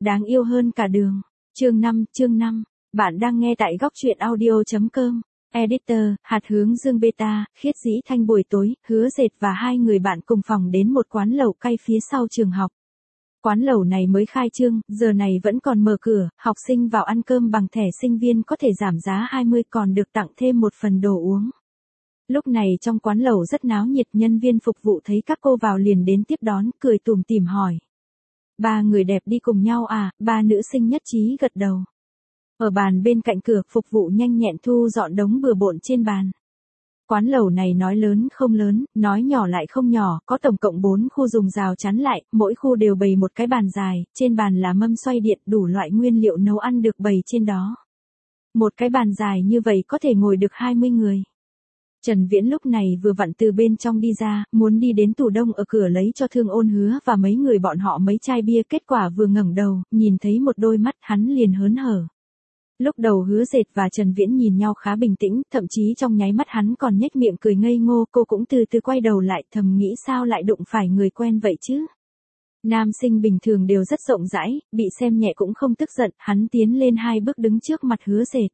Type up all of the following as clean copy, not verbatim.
đáng yêu hơn cả đường. Chương 5, bạn đang nghe tại góc truyện audio.com. Editor, hạt hướng dương beta, Khiết Dĩ Thanh buổi tối, Hứa Dệt và hai người bạn cùng phòng đến một quán lẩu cay phía sau trường học. Quán lẩu này mới khai trương, giờ này vẫn còn mở cửa, học sinh vào ăn cơm bằng thẻ sinh viên có thể giảm giá 20 còn được tặng thêm một phần đồ uống. Lúc này trong quán lẩu rất náo nhiệt, nhân viên phục vụ thấy các cô vào liền đến tiếp đón, cười tủm tỉm hỏi. Ba người đẹp đi cùng nhau à? Ba nữ sinh nhất trí gật đầu. Ở bàn bên cạnh cửa, phục vụ nhanh nhẹn thu dọn đống bừa bộn trên bàn. Quán lẩu này nói lớn không lớn, nói nhỏ lại không nhỏ, có tổng cộng 4 khu dùng rào chắn lại, mỗi khu đều bày một cái bàn dài, trên bàn là mâm xoay điện, đủ loại nguyên liệu nấu ăn được bày trên đó. Một cái bàn dài như vậy có thể ngồi được 20 người. Trần Viễn lúc này vừa vặn từ bên trong đi ra, muốn đi đến tủ đông ở cửa lấy cho Thương Ôn Hứa và mấy người bọn họ mấy chai bia, kết quả vừa ngẩng đầu, nhìn thấy một đôi mắt hắn liền hớn hở. Lúc đầu Hứa Dệt và Trần Viễn nhìn nhau khá bình tĩnh, thậm chí trong nháy mắt hắn còn nhếch miệng cười ngây ngô, cô cũng từ từ quay đầu lại, thầm nghĩ sao lại đụng phải người quen vậy chứ. Nam sinh bình thường đều rất rộng rãi, bị xem nhẹ cũng không tức giận, hắn tiến lên 2 bước đứng trước mặt Hứa Dệt.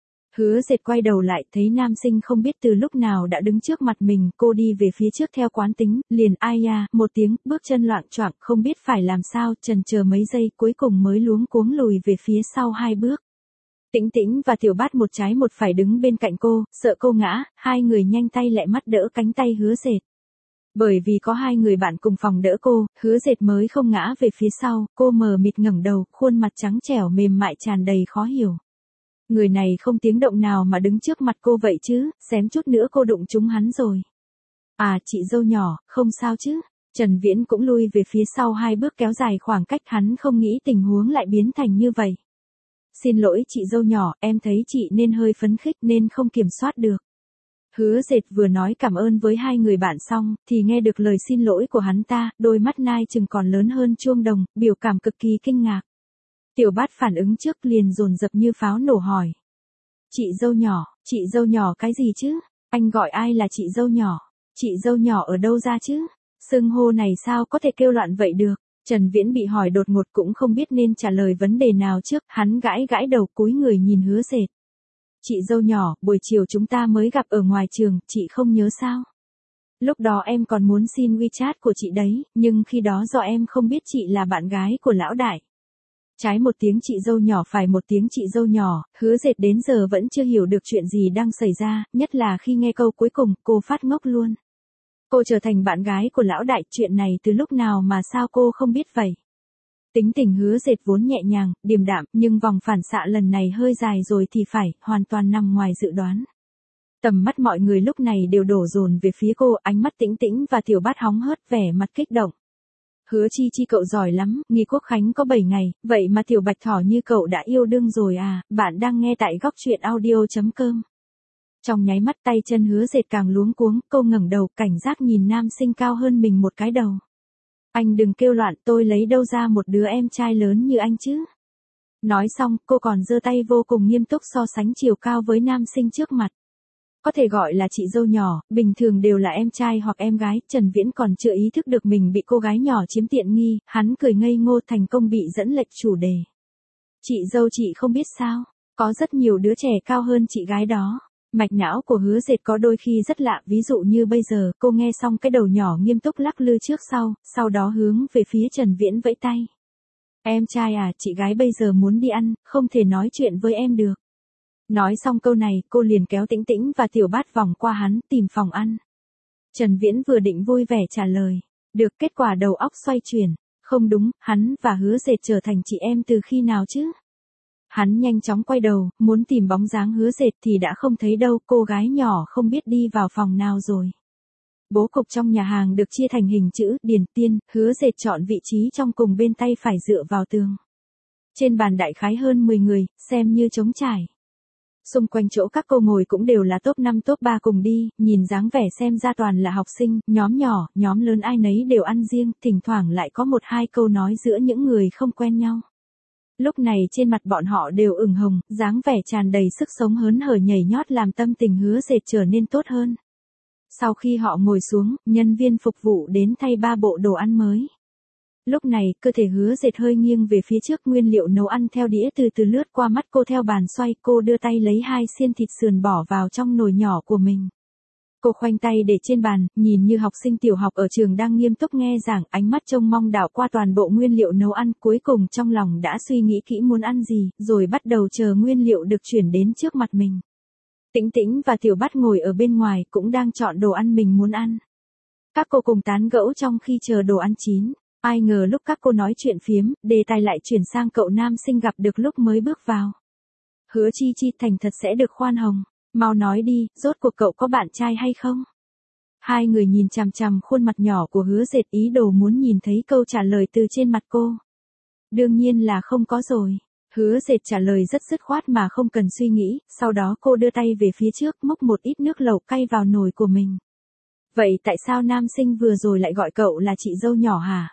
Hứa Dệt quay đầu lại, thấy nam sinh không biết từ lúc nào đã đứng trước mặt mình, cô đi về phía trước theo quán tính, liền ai ya, một tiếng, bước chân loạng choạng, không biết phải làm sao, chần chờ mấy giây, cuối cùng mới luống cuống lùi về phía sau 2 bước. Tĩnh Tĩnh và Tiểu Bát một trái một phải đứng bên cạnh cô, sợ cô ngã, hai người nhanh tay lẹ mắt đỡ cánh tay Hứa Dệt. Bởi vì có hai người bạn cùng phòng đỡ cô, Hứa Dệt mới không ngã về phía sau, cô mờ mịt ngẩng đầu, khuôn mặt trắng trẻo mềm mại tràn đầy khó hiểu. Người này không tiếng động nào mà đứng trước mặt cô vậy chứ, xém chút nữa cô đụng trúng hắn rồi. À, chị dâu nhỏ, không sao chứ. Trần Viễn cũng lui về phía sau 2 bước kéo dài khoảng cách, hắn không nghĩ tình huống lại biến thành như vậy. Xin lỗi chị dâu nhỏ, em thấy chị nên hơi phấn khích nên không kiểm soát được. Hứa Dệt vừa nói cảm ơn với hai người bạn xong, thì nghe được lời xin lỗi của hắn ta, đôi mắt nai chừng còn lớn hơn chuông đồng, biểu cảm cực kỳ kinh ngạc. Tiểu Bát phản ứng trước liền dồn dập như pháo nổ hỏi. Chị dâu nhỏ cái gì chứ? Anh gọi ai là chị dâu nhỏ? Chị dâu nhỏ ở đâu ra chứ? Xưng hô này sao có thể kêu loạn vậy được? Trần Viễn bị hỏi đột ngột cũng không biết nên trả lời vấn đề nào trước, hắn gãi gãi đầu cúi người nhìn Hứa Dệt. Chị dâu nhỏ, buổi chiều chúng ta mới gặp ở ngoài trường, chị không nhớ sao? Lúc đó em còn muốn xin WeChat của chị đấy, nhưng khi đó do em không biết chị là bạn gái của lão đại. Trái một tiếng chị dâu nhỏ phải một tiếng chị dâu nhỏ, Hứa Dệt đến giờ vẫn chưa hiểu được chuyện gì đang xảy ra, nhất là khi nghe câu cuối cùng, cô phát ngốc luôn. Cô trở thành bạn gái của lão đại, chuyện này từ lúc nào mà sao cô không biết vậy? Tính tình Hứa Dệt vốn nhẹ nhàng, điềm đạm, nhưng vòng phản xạ lần này hơi dài rồi thì phải, hoàn toàn nằm ngoài dự đoán. Tầm mắt mọi người lúc này đều đổ dồn về phía cô, ánh mắt Tĩnh Tĩnh và Tiểu Bát hóng hớt vẻ mặt kích động. Hứa Chi Chi cậu giỏi lắm, nghi quốc khánh có 7 ngày, vậy mà Tiểu Bạch Thỏ như cậu đã yêu đương rồi à, bạn đang nghe tại góc truyện audio.com. Trong nháy mắt tay chân Hứa Dệt càng luống cuống, cô ngẩng đầu, cảnh giác nhìn nam sinh cao hơn mình một cái đầu. Anh đừng kêu loạn, tôi lấy đâu ra một đứa em trai lớn như anh chứ. Nói xong, cô còn giơ tay vô cùng nghiêm túc so sánh chiều cao với nam sinh trước mặt. Có thể gọi là chị dâu nhỏ, bình thường đều là em trai hoặc em gái, Trần Viễn còn chưa ý thức được mình bị cô gái nhỏ chiếm tiện nghi, hắn cười ngây ngô thành công bị dẫn lệch chủ đề. Chị dâu chị không biết sao, có rất nhiều đứa trẻ cao hơn chị gái đó. Mạch não của Hứa Dệt có đôi khi rất lạ, ví dụ như bây giờ, cô nghe xong cái đầu nhỏ nghiêm túc lắc lư trước sau đó hướng về phía Trần Viễn vẫy tay. Em trai à, chị gái bây giờ muốn đi ăn, không thể nói chuyện với em được. Nói xong câu này, cô liền kéo Tĩnh Tĩnh và Tiểu Bát vòng qua hắn, tìm phòng ăn. Trần Viễn vừa định vui vẻ trả lời. Được, kết quả đầu óc xoay chuyển. Không đúng, hắn và Hứa Dệt trở thành chị em từ khi nào chứ? Hắn nhanh chóng quay đầu, muốn tìm bóng dáng Hứa Dệt thì đã không thấy đâu, cô gái nhỏ không biết đi vào phòng nào rồi. Bố cục trong nhà hàng được chia thành hình chữ, Điền Tiên, Hứa Dệt chọn vị trí trong cùng bên tay phải dựa vào tường. Trên bàn đại khái hơn 10 người, xem như trống trải. Xung quanh chỗ các cô ngồi cũng đều là top 5 top 3 cùng đi, nhìn dáng vẻ xem ra toàn là học sinh, nhóm nhỏ, nhóm lớn ai nấy đều ăn riêng, thỉnh thoảng lại có 1-2 câu nói giữa những người không quen nhau. Lúc này trên mặt bọn họ đều ửng hồng, dáng vẻ tràn đầy sức sống hớn hở nhảy nhót làm tâm tình Hứa Dệt trở nên tốt hơn. Sau khi họ ngồi xuống, nhân viên phục vụ đến thay 3 bộ đồ ăn mới. Lúc này, cơ thể Hứa Dệt hơi nghiêng về phía trước, nguyên liệu nấu ăn theo đĩa từ từ lướt qua mắt cô theo bàn xoay, cô đưa tay lấy 2 xiên thịt sườn bỏ vào trong nồi nhỏ của mình. Cô khoanh tay để trên bàn, nhìn như học sinh tiểu học ở trường đang nghiêm túc nghe giảng, ánh mắt trông mong đảo qua toàn bộ nguyên liệu nấu ăn, cuối cùng trong lòng đã suy nghĩ kỹ muốn ăn gì, rồi bắt đầu chờ nguyên liệu được chuyển đến trước mặt mình. Tĩnh Tĩnh và Tiểu Bát ngồi ở bên ngoài cũng đang chọn đồ ăn mình muốn ăn. Các cô cùng tán gẫu trong khi chờ đồ ăn chín. Ai ngờ lúc các cô nói chuyện phiếm, đề tài lại chuyển sang cậu nam sinh gặp được lúc mới bước vào. Hứa Chi Chi, thành thật sẽ được khoan hồng. Mau nói đi, rốt cuộc cậu có bạn trai hay không? Hai người nhìn chằm chằm khuôn mặt nhỏ của Hứa Dệt, ý đồ muốn nhìn thấy câu trả lời từ trên mặt cô. Đương nhiên là không có rồi. Hứa Dệt trả lời rất dứt khoát mà không cần suy nghĩ, sau đó cô đưa tay về phía trước múc một ít nước lẩu cay vào nồi của mình. Vậy tại sao nam sinh vừa rồi lại gọi cậu là chị dâu nhỏ hả?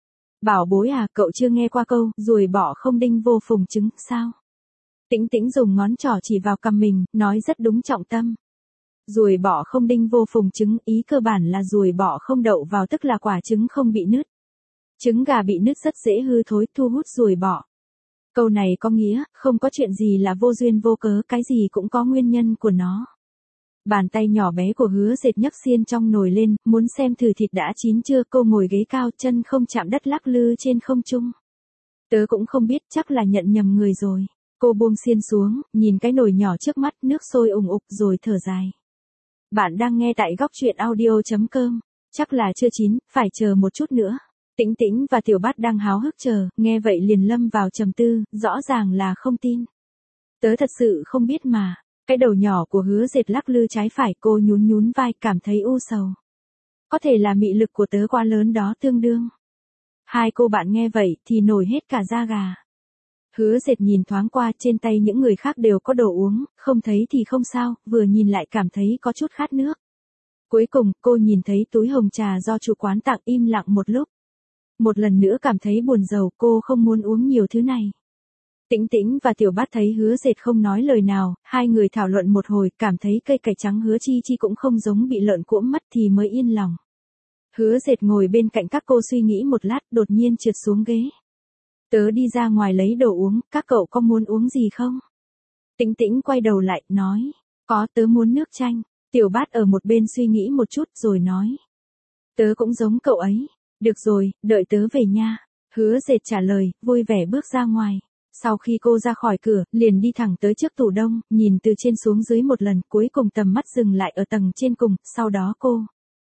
Bảo bối à, cậu chưa nghe qua câu, ruồi bọ không đinh vô phùng trứng, sao? Tĩnh Tĩnh dùng ngón trỏ chỉ vào cằm mình, nói rất đúng trọng tâm. Ruồi bọ không đinh vô phùng trứng, ý cơ bản là ruồi bọ không đậu vào, tức là quả trứng không bị nứt. Trứng gà bị nứt rất dễ hư thối, thu hút ruồi bọ. Câu này có nghĩa, không có chuyện gì là vô duyên vô cớ, cái gì cũng có nguyên nhân của nó. Bàn tay nhỏ bé của Hứa Dệt nhấc xiên trong nồi lên, muốn xem thử thịt đã chín chưa. Cô ngồi ghế cao, chân không chạm đất lắc lư trên không trung. Tớ cũng không biết, chắc là nhận nhầm người rồi. Cô buông xiên xuống, nhìn cái nồi nhỏ trước mắt, nước sôi ùng ục rồi thở dài. Bạn đang nghe tại góc truyện audio.com. Chắc là chưa chín, phải chờ một chút nữa. Tĩnh Tĩnh và Tiểu Bát đang háo hức chờ, nghe vậy liền lâm vào trầm tư, rõ ràng là không tin. Tớ thật sự không biết mà. Cái đầu nhỏ của Hứa Dệt lắc lư trái phải, cô nhún nhún vai, cảm thấy u sầu. Có thể là mị lực của tớ quá lớn đó, tương đương. Hai cô bạn nghe vậy thì nổi hết cả da gà. Hứa Dệt nhìn thoáng qua, trên tay những người khác đều có đồ uống, không thấy thì không sao, vừa nhìn lại cảm thấy có chút khát nước. Cuối cùng, cô nhìn thấy túi hồng trà do chủ quán tặng, im lặng một lúc. Một lần nữa cảm thấy buồn rầu, cô không muốn uống nhiều thứ này. Tĩnh Tĩnh và Tiểu Bát thấy Hứa Dệt không nói lời nào, hai người thảo luận một hồi, cảm thấy cây cải trắng Hứa Chi Chi cũng không giống bị lợn cũm mắt thì mới yên lòng. Hứa Dệt ngồi bên cạnh các cô suy nghĩ một lát, đột nhiên trượt xuống ghế. Tớ đi ra ngoài lấy đồ uống, các cậu có muốn uống gì không? Tĩnh Tĩnh quay đầu lại, nói. Có, tớ muốn nước chanh. Tiểu Bát ở một bên suy nghĩ một chút rồi nói. Tớ cũng giống cậu ấy. Được rồi, đợi tớ về nha. Hứa Dệt trả lời, vui vẻ bước ra ngoài. Sau khi cô ra khỏi cửa, liền đi thẳng tới trước tủ đông, nhìn từ trên xuống dưới một lần, cuối cùng tầm mắt dừng lại ở tầng trên cùng, sau đó cô.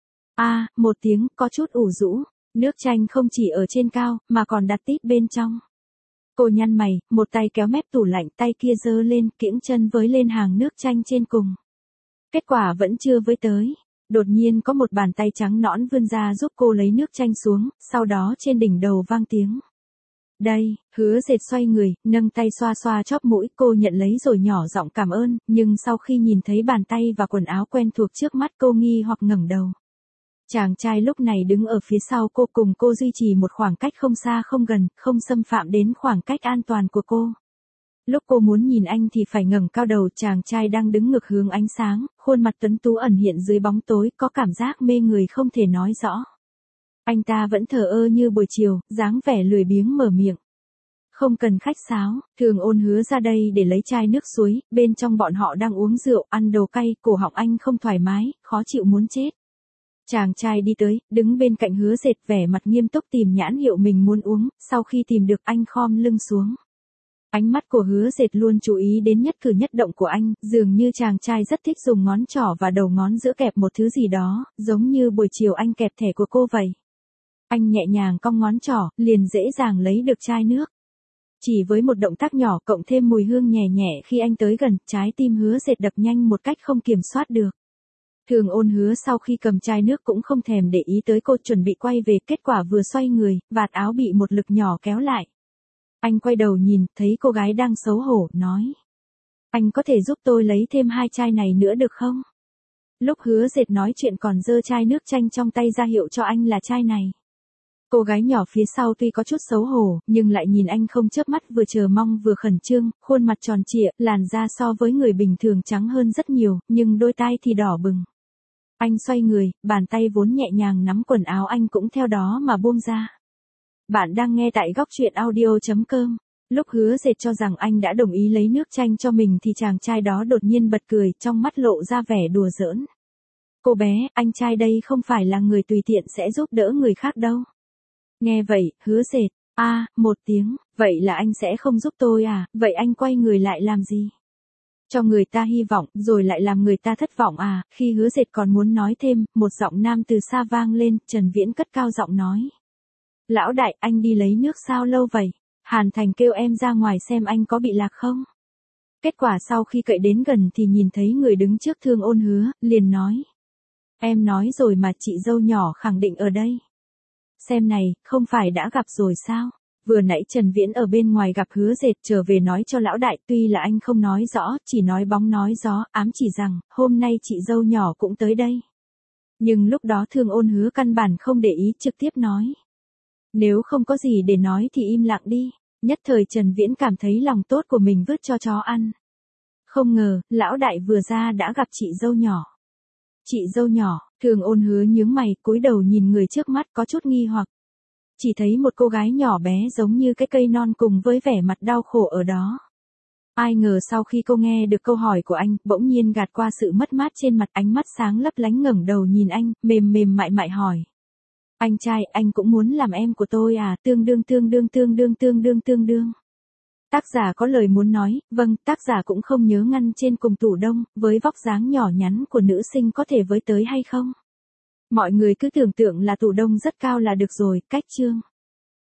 Một tiếng, có chút ủ rũ. Nước chanh không chỉ ở trên cao, mà còn đặt tít bên trong. Cô nhăn mày, một tay kéo mép tủ lạnh, tay kia giơ lên, kiễng chân với lên hàng nước chanh trên cùng. Kết quả vẫn chưa với tới. Đột nhiên có một bàn tay trắng nõn vươn ra giúp cô lấy nước chanh xuống, sau đó trên đỉnh đầu vang tiếng. Đây, Hứa Dệt xoay người, nâng tay xoa xoa chóp mũi, cô nhận lấy rồi nhỏ giọng cảm ơn, nhưng sau khi nhìn thấy bàn tay và quần áo quen thuộc trước mắt cô nghi hoặc ngẩng đầu. Chàng trai lúc này đứng ở phía sau cô, cùng cô duy trì một khoảng cách không xa không gần, không xâm phạm đến khoảng cách an toàn của cô. Lúc cô muốn nhìn anh thì phải ngẩng cao đầu, chàng trai đang đứng ngược hướng ánh sáng, khuôn mặt tuấn tú ẩn hiện dưới bóng tối, có cảm giác mê người không thể nói rõ. Anh ta vẫn thờ ơ như buổi chiều, dáng vẻ lười biếng mở miệng. Không cần khách sáo, Thường Ôn hứa ra đây để lấy chai nước suối, bên trong bọn họ đang uống rượu, ăn đồ cay, cổ họng anh không thoải mái, khó chịu muốn chết. Chàng trai đi tới, đứng bên cạnh Hứa Dệt, vẻ mặt nghiêm túc tìm nhãn hiệu mình muốn uống, sau khi tìm được anh khom lưng xuống. Ánh mắt của Hứa Dệt luôn chú ý đến nhất cử nhất động của anh, dường như chàng trai rất thích dùng ngón trỏ và đầu ngón giữa kẹp một thứ gì đó, giống như buổi chiều anh kẹp thẻ của cô vậy. Anh nhẹ nhàng cong ngón trỏ, liền dễ dàng lấy được chai nước. Chỉ với một động tác nhỏ cộng thêm mùi hương nhẹ nhẹ khi anh tới gần, trái tim Hứa Dệt đập nhanh một cách không kiểm soát được. Thường Ôn hứa sau khi cầm chai nước cũng không thèm để ý tới cô, chuẩn bị quay về, kết quả vừa xoay người, vạt áo bị một lực nhỏ kéo lại. Anh quay đầu nhìn, thấy cô gái đang xấu hổ, nói. Anh có thể giúp tôi lấy thêm 2 chai này nữa được không? Lúc Hứa Dệt nói chuyện còn giơ chai nước chanh trong tay ra hiệu cho anh là chai này. Cô gái nhỏ phía sau tuy có chút xấu hổ, nhưng lại nhìn anh không chớp mắt, vừa chờ mong vừa khẩn trương, khuôn mặt tròn trịa, làn da so với người bình thường trắng hơn rất nhiều, nhưng đôi tai thì đỏ bừng. Anh xoay người, bàn tay vốn nhẹ nhàng nắm quần áo anh cũng theo đó mà buông ra. Bạn đang nghe tại góc truyện audio.com. Lúc Hứa Dệt cho rằng anh đã đồng ý lấy nước chanh cho mình thì chàng trai đó đột nhiên bật cười, trong mắt lộ ra vẻ đùa giỡn. Cô bé, anh trai đây không phải là người tùy tiện sẽ giúp đỡ người khác đâu. Nghe vậy, Hứa Dệt, một tiếng, vậy là anh sẽ không giúp tôi à, vậy anh quay người lại làm gì? Cho người ta hy vọng, rồi lại làm người ta thất vọng à, khi Hứa Dệt còn muốn nói thêm, một giọng nam từ xa vang lên, Trần Viễn cất cao giọng nói. Lão đại, anh đi lấy nước sao lâu vậy? Hàn Thành kêu em ra ngoài xem anh có bị lạc không? Kết quả sau khi cậy đến gần thì nhìn thấy người đứng trước Thương Ôn Hứa, liền nói. Em nói rồi mà chị dâu nhỏ khẳng định ở đây. Xem này, không phải đã gặp rồi sao? Vừa nãy Trần Viễn ở bên ngoài gặp Hứa Dệt trở về nói cho lão đại, tuy là anh không nói rõ, chỉ nói bóng nói gió, ám chỉ rằng, hôm nay chị dâu nhỏ cũng tới đây. Nhưng lúc đó Thương Ôn Hứa căn bản không để ý, trực tiếp nói. Nếu không có gì để nói thì im lặng đi. Nhất thời Trần Viễn cảm thấy lòng tốt của mình vứt cho chó ăn. Không ngờ, lão đại vừa ra đã gặp chị dâu nhỏ. Chị dâu nhỏ, Thương Ôn Hứa nhướng mày, cúi đầu nhìn người trước mắt có chút nghi hoặc. Chỉ thấy một cô gái nhỏ bé giống như cái cây non cùng với vẻ mặt đau khổ ở đó. Ai ngờ sau khi cô nghe được câu hỏi của anh, bỗng nhiên gạt qua sự mất mát trên mặt, ánh mắt sáng lấp lánh ngẩng đầu nhìn anh, mềm mềm mại mại hỏi. Anh trai, anh cũng muốn làm em của tôi à, tương đương. Tác giả có lời muốn nói, vâng, tác giả cũng không nhớ ngăn trên cùng tủ đông, với vóc dáng nhỏ nhắn của nữ sinh có thể với tới hay không? Mọi người cứ tưởng tượng là tủ đông rất cao là được rồi, cách chương.